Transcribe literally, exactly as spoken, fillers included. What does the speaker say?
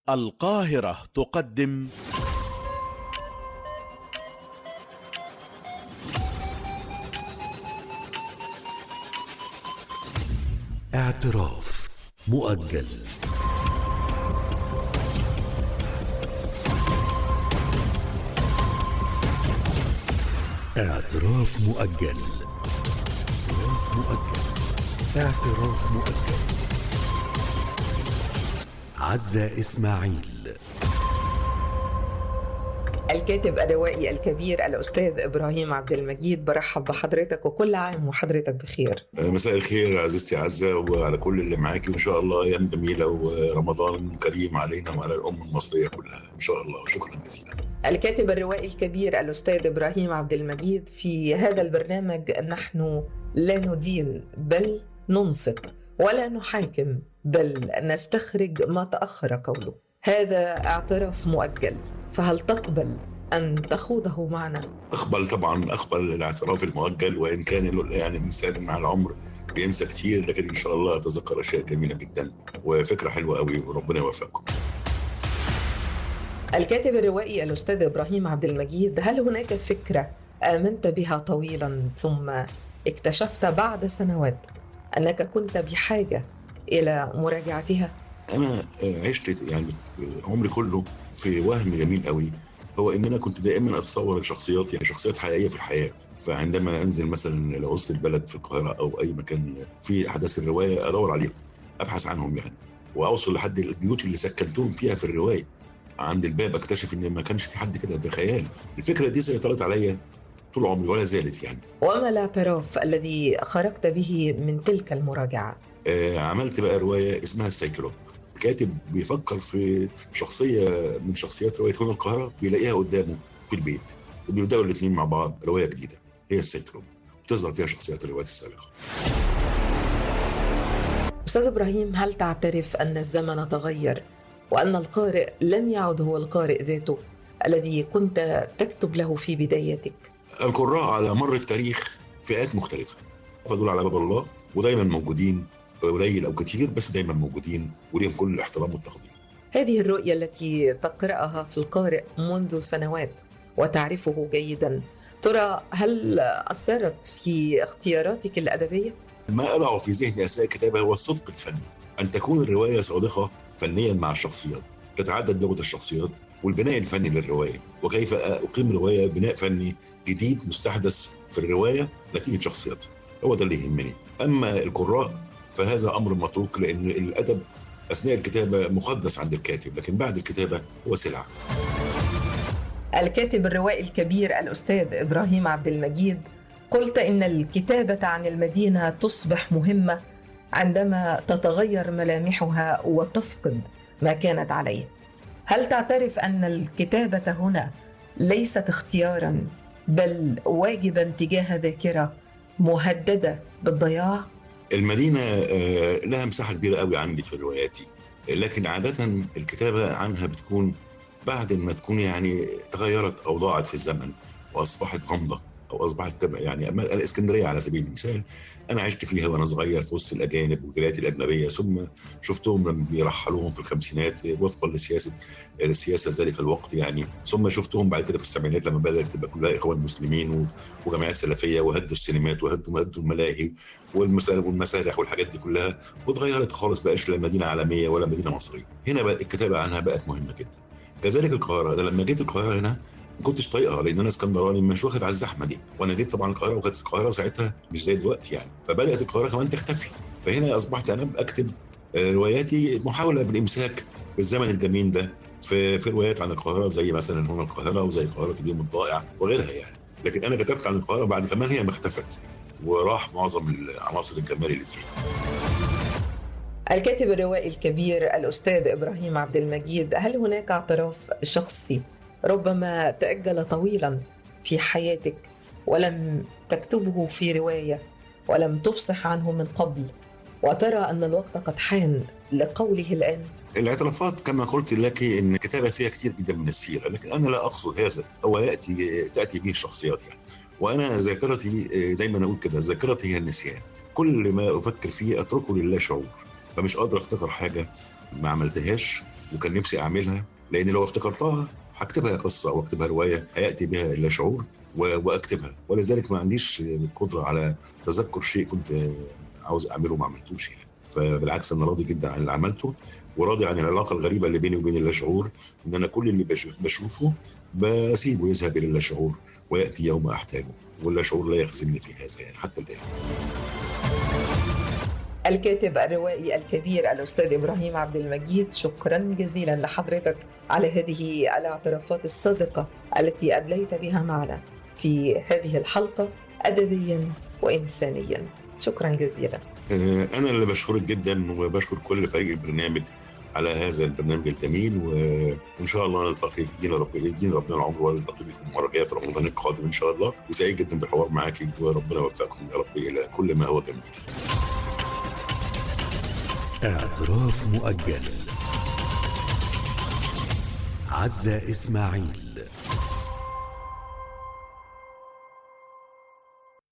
القاهرة تقدم اعتراف مؤجل. اعتراف مؤجل. اعتراف مؤجل. اعتراف مؤجل. عزة إسماعيل. الكاتب الروائي الكبير الأستاذ إبراهيم عبد المجيد، برحب بحضرتك وكل عام وحضرتك بخير. مساء الخير عزيزتي عزة وعلى كل اللي معاكي، وإن شاء الله أيام جميلة ورمضان كريم علينا وعلى الأمة المصرية كلها إن شاء الله، وشكرا جزيلا. الكاتب الروائي الكبير الأستاذ إبراهيم عبد المجيد، في هذا البرنامج نحن لا ندين بل ننصت، ولا نحاكم بل نستخرج ما تأخر قوله. هذا اعتراف مؤجل، فهل تقبل أن تخوضه معنا؟ أقبل طبعا، أقبل الاعتراف المؤجل، وإن كان يعني الإنسان مع العمر بينسى كتير، لكن إن شاء الله أتذكر أشياء جميلة جدا وفكرة حلوة قوي، وربنا يوفقكم. الكاتب الروائي الأستاذ إبراهيم عبد المجيد، هل هناك فكرة آمنت بها طويلا ثم اكتشفت بعد سنوات أنك كنت بحاجة إلى مراجعتها؟ أنا عشت يعني عمري كله في وهم جميل قوي، هو إن أنا كنت دائما أتصور الشخصيات يعني شخصيات حقيقية في الحياة. فعندما أنزل مثلا لوسط البلد في القاهرة أو أي مكان في أحداث الرواية أدور عليهم، أبحث عنهم يعني، وأوصل لحد البيوت اللي سكنتهم فيها في الرواية. عند الباب أكتشف إن ما كانش في حد كده، ده خيال. الفكرة دي سيطرت عليا طول عمري ولا زالت يعني. وما الاعتراف الذي خرجت به من تلك المراجعة؟ آه عملت بقى رواية اسمها السايكلوب. الكاتب بيفكر في شخصية من شخصيات رواية هنا القاهرة، بيلاقيها قدامه في البيت، وبيبدأوا الاثنين مع بعض رواية جديدة هي السايكلوب، بتظهر فيها شخصيات الروايات السابقة. أستاذ إبراهيم، هل تعترف أن الزمن تغير وأن القارئ لم يعد هو القارئ ذاته الذي كنت تكتب له في بدايتك؟ القراء على مر التاريخ فئات مختلفة، فدول على باب الله ودايما موجودين، قليل أو كتير بس دايما موجودين وليهم كل الاحترام والتقدير. هذه الرؤية التي تقرأها في القارئ منذ سنوات وتعرفه جيدا، ترى هل أثرت في اختياراتك الأدبية؟ ما أضع في ذهني أثناء الكتابة هو الصدق الفني، أن تكون الرواية صادقة فنيا مع الشخصيات، تتعدد لغة الشخصيات والبناء الفني للرواية، وكيف أقيم رواية بناء فني جديد مستحدث في الرواية نتيجة شخصيات. هو ده اللي يهمني. أما القراء فهذا أمر متروك، لأن الأدب أثناء الكتابة مقدس عند الكاتب، لكن بعد الكتابة هو سلعة. الكاتب الروائي الكبير الأستاذ إبراهيم عبد المجيد، قلت إن الكتابة عن المدينة تصبح مهمة عندما تتغير ملامحها وتفقد ما كانت عليه. هل تعترف أن الكتابة هنا ليست اختياراً بل واجباً تجاه ذاكرة مهددة بالضياع؟ المدينة لها مساحة كبيرة قوي عندي في رواياتي، لكن عادة الكتابة عنها بتكون بعد ما تكون يعني تغيرت أو ضاعت في الزمن وأصبحت غامضة أو أصبحت يعني. الإسكندرية على سبيل المثال أنا عشت فيها وأنا صغير في وسط الأجانب والولايات الأجنبية، ثم شفتهم لما بيرحلوهم في الخمسينات وفقا لسياسة السياسة ذلك الوقت يعني، ثم شفتهم بعد كده في السبعينات لما بدأت تبقى كلها إخوان مسلمين وجماعات سلفية، وهدوا السينمات وهدوا هدوا الملاهي والمسارح والحاجات دي كلها، واتغيرت خالص، بقاش لا مدينة عالمية ولا مدينة مصرية. هنا بقى الكتابة عنها بقت مهمة جدا. كذلك القاهرة، أنا لما جيت القاهرة هنا ما كنتش طايقها، لان انا اسكندراني مش واخد على الزحمه دي، وانا جيت طبعا القاهره وكانت القاهره ساعتها مش زي دلوقتي يعني، فبدات القاهره كمان تختفي. فهنا اصبحت انا اكتب رواياتي محاوله بالامساك بالزمن الجميل ده في في روايات عن القاهره، زي مثلا هنا القاهره وزي قاهره اليوم الضائع وغيرها يعني. لكن انا كتبت عن القاهره بعد كمان هي ما اختفت وراح معظم العناصر الجمال اللي فيها. الكاتب الروائي الكبير الأستاذ إبراهيم عبد المجيد، هل هناك اعتراف شخصي ربما تأجل طويلا في حياتك ولم تكتبه في رواية ولم تفصح عنه من قبل، وترى أن الوقت قد حان لقوله الآن؟ الاعترافات كما قلت لك ان الكتابة فيها كتير جدا من السيرة، لكن أنا لا أقصد هذا، هو يأتي تأتي به الشخصيات يعني. وأنا ذاكرتي دايما أقول كده، ذاكرتي هي النسيان، كل ما أفكر فيه أتركه لله شعور، فمش قادر أفتكر حاجة ما عملتهاش وكان نفسي اعملها، لان لو افتكرتها هكتبها قصه او اكتبها روايه هياتي بها الى شعور واكتبها، ولذلك ما عنديش القدره على تذكر شيء كنت عاوز اعمله وما عملتوش يعني. فبالعكس انا راضي جدا عن اللي عملته، وراضي عن العلاقه الغريبه اللي بيني وبين اللاشعور، ان انا كل اللي بشوفه بسيبه يذهب الى اللاشعور وياتي يوم احتاجه، واللاشعور لا يخزنني في هذا يعني حتى الان. الكاتب الروائي الكبير الأستاذ إبراهيم عبد المجيد، شكرا جزيلا لحضرتك على هذه الاعترافات الصادقة التي أدليت بها معنا في هذه الحلقة أدبيا وإنسانيا. شكرا جزيلا. أنا اللي بشكرك جدا، وبشكر كل فريق البرنامج على هذا البرنامج الجميل، وإن شاء الله نلتقي يدينا رب يدينا ربنا العمر ونلتقي بكم المرة الجاية في رمضان القادم إن شاء الله، وسعيد جدا بالحوار معاكي، وربنا يوفقكم يا رب إلى كل ما هو جميل. اعتراف مؤجل. عزة إسماعيل.